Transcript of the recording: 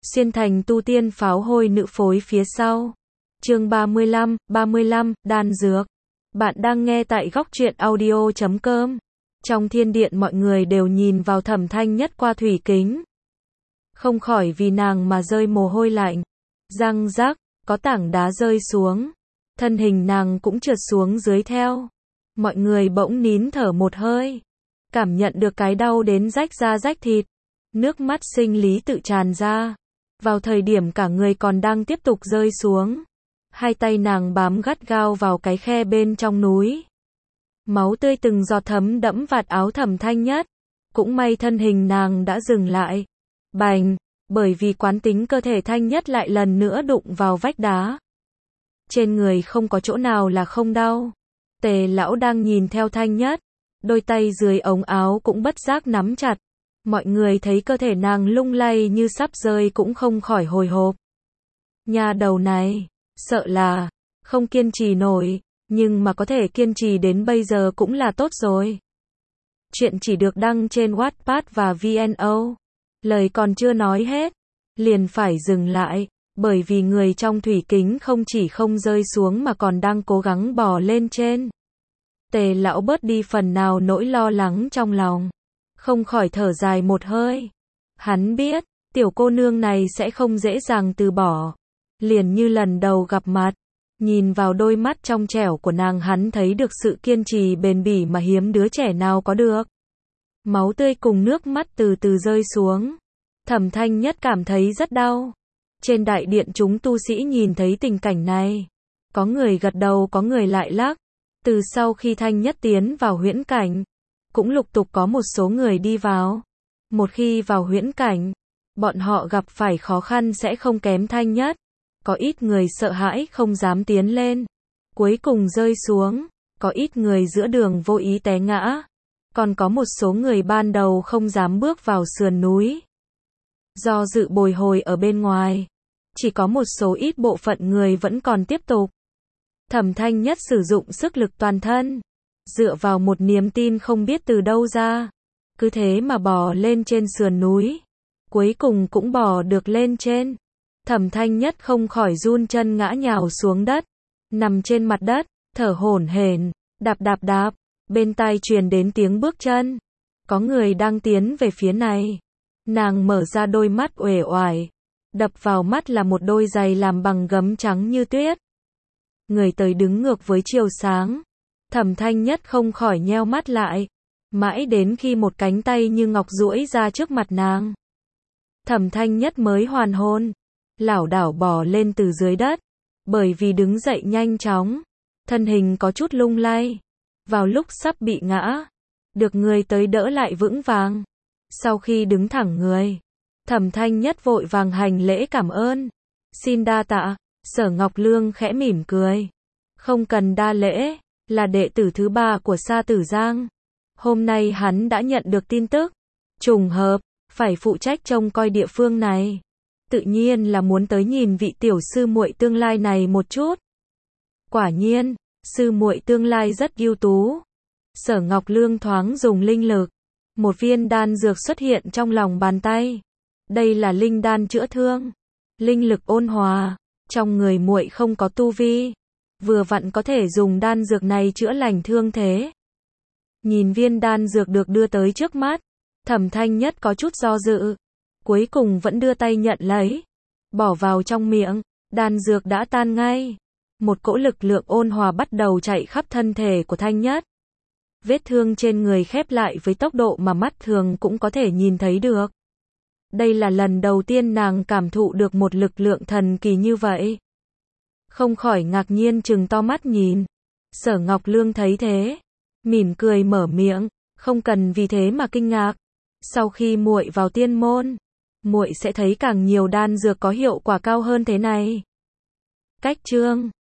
xuyên thành tu tiên pháo hôi nữ phối phía sau. Chương 35, đan dược. Bạn đang nghe tại góc truyện audio.com. Trong thiên điện mọi người đều nhìn vào Thẩm Thanh Nhất qua thủy kính. Không khỏi vì nàng mà rơi mồ hôi lạnh. Răng rắc, có tảng đá rơi xuống. Thân hình nàng cũng trượt xuống dưới theo. Mọi người bỗng nín thở một hơi. Cảm nhận được cái đau đến rách da rách thịt. Nước mắt sinh lý tự tràn ra. Vào thời điểm cả người còn đang tiếp tục rơi xuống. Hai tay nàng bám gắt gao vào cái khe bên trong núi. Máu tươi từng giọt thấm đẫm vạt áo Thẩm Thanh Nhất. Cũng may thân hình nàng đã dừng lại. Bành, bởi vì quán tính cơ thể Thanh Nhất lại lần nữa đụng vào vách đá. Trên người không có chỗ nào là không đau. Tề lão đang nhìn theo Thanh Nhất. Đôi tay dưới ống áo cũng bất giác nắm chặt. Mọi người thấy cơ thể nàng lung lay như sắp rơi cũng không khỏi hồi hộp. Nhà đầu này, sợ là không kiên trì nổi, nhưng mà có thể kiên trì đến bây giờ cũng là tốt rồi. Chuyện chỉ được đăng trên Wattpad và VNO. Lời còn chưa nói hết, liền phải dừng lại, bởi vì người trong thủy kính không chỉ không rơi xuống mà còn đang cố gắng bò lên trên. Tề lão bớt đi phần nào nỗi lo lắng trong lòng, không khỏi thở dài một hơi. Hắn biết, tiểu cô nương này sẽ không dễ dàng từ bỏ. Liền như lần đầu gặp mặt, nhìn vào đôi mắt trong trẻo của nàng hắn thấy được sự kiên trì bền bỉ mà hiếm đứa trẻ nào có được. Máu tươi cùng nước mắt từ từ rơi xuống. Thẩm Thanh Nhất cảm thấy rất đau. Trên đại điện chúng tu sĩ nhìn thấy tình cảnh này. Có người gật đầu có người lại lắc. Từ sau khi Thanh Nhất tiến vào huyễn cảnh, cũng lục tục có một số người đi vào. Một khi vào huyễn cảnh, bọn họ gặp phải khó khăn sẽ không kém Thanh Nhất. Có ít người sợ hãi không dám tiến lên. Cuối cùng rơi xuống. Có ít người giữa đường vô ý té ngã. Còn có một số người ban đầu không dám bước vào sườn núi. Do dự bồi hồi ở bên ngoài. Chỉ có một số ít bộ phận người vẫn còn tiếp tục. Thẩm Thanh Nhất sử dụng sức lực toàn thân. Dựa vào một niềm tin không biết từ đâu ra. Cứ thế mà bò lên trên sườn núi. Cuối cùng cũng bò được lên trên. Thẩm Thanh Nhất không khỏi run chân ngã nhào xuống đất. Nằm trên mặt đất, thở hổn hển, đạp đạp đạp. Bên tai truyền đến tiếng bước chân. Có người đang tiến về phía này. Nàng mở ra đôi mắt uể oải. Đập vào mắt là một đôi giày làm bằng gấm trắng như tuyết. Người tới đứng ngược với chiều sáng. Thẩm Thanh Nhất không khỏi nheo mắt lại. Mãi đến khi một cánh tay như ngọc duỗi ra trước mặt nàng. Thẩm Thanh Nhất mới hoàn hồn. Lảo đảo bò lên từ dưới đất. Bởi vì đứng dậy nhanh chóng. Thân hình có chút lung lay. Vào lúc sắp bị ngã. Được người tới đỡ lại vững vàng. Sau khi đứng thẳng người. Thẩm Thanh Nhất vội vàng hành lễ cảm ơn. Xin đa tạ. Sở Ngọc Lương khẽ mỉm cười. Không cần đa lễ. Là đệ tử thứ 3 của Sa Tử Giang. Hôm nay hắn đã nhận được tin tức. Trùng hợp. Phải phụ trách trông coi địa phương này. Tự nhiên là muốn tới nhìn vị tiểu sư muội tương lai này một chút. Quả nhiên, sư muội tương lai rất ưu tú. Sở Ngọc Lương thoáng dùng linh lực. Một viên đan dược xuất hiện trong lòng bàn tay. Đây là linh đan chữa thương. Linh lực ôn hòa. Trong người muội không có tu vi. Vừa vặn có thể dùng đan dược này chữa lành thương thế. Nhìn viên đan dược được đưa tới trước mắt. Thẩm Thanh Nhất có chút do dự. Cuối cùng vẫn đưa tay nhận lấy. Bỏ vào trong miệng. Đan dược đã tan ngay. Một cỗ lực lượng ôn hòa bắt đầu chạy khắp thân thể của Thanh Nhất. Vết thương trên người khép lại với tốc độ mà mắt thường cũng có thể nhìn thấy được. Đây là lần đầu tiên nàng cảm thụ được một lực lượng thần kỳ như vậy. Không khỏi ngạc nhiên trừng to mắt nhìn. Sở Ngọc Lương thấy thế. Mỉm cười mở miệng. Không cần vì thế mà kinh ngạc. Sau khi muội vào tiên môn, muội sẽ thấy càng nhiều đan dược có hiệu quả cao hơn thế này. Cách chương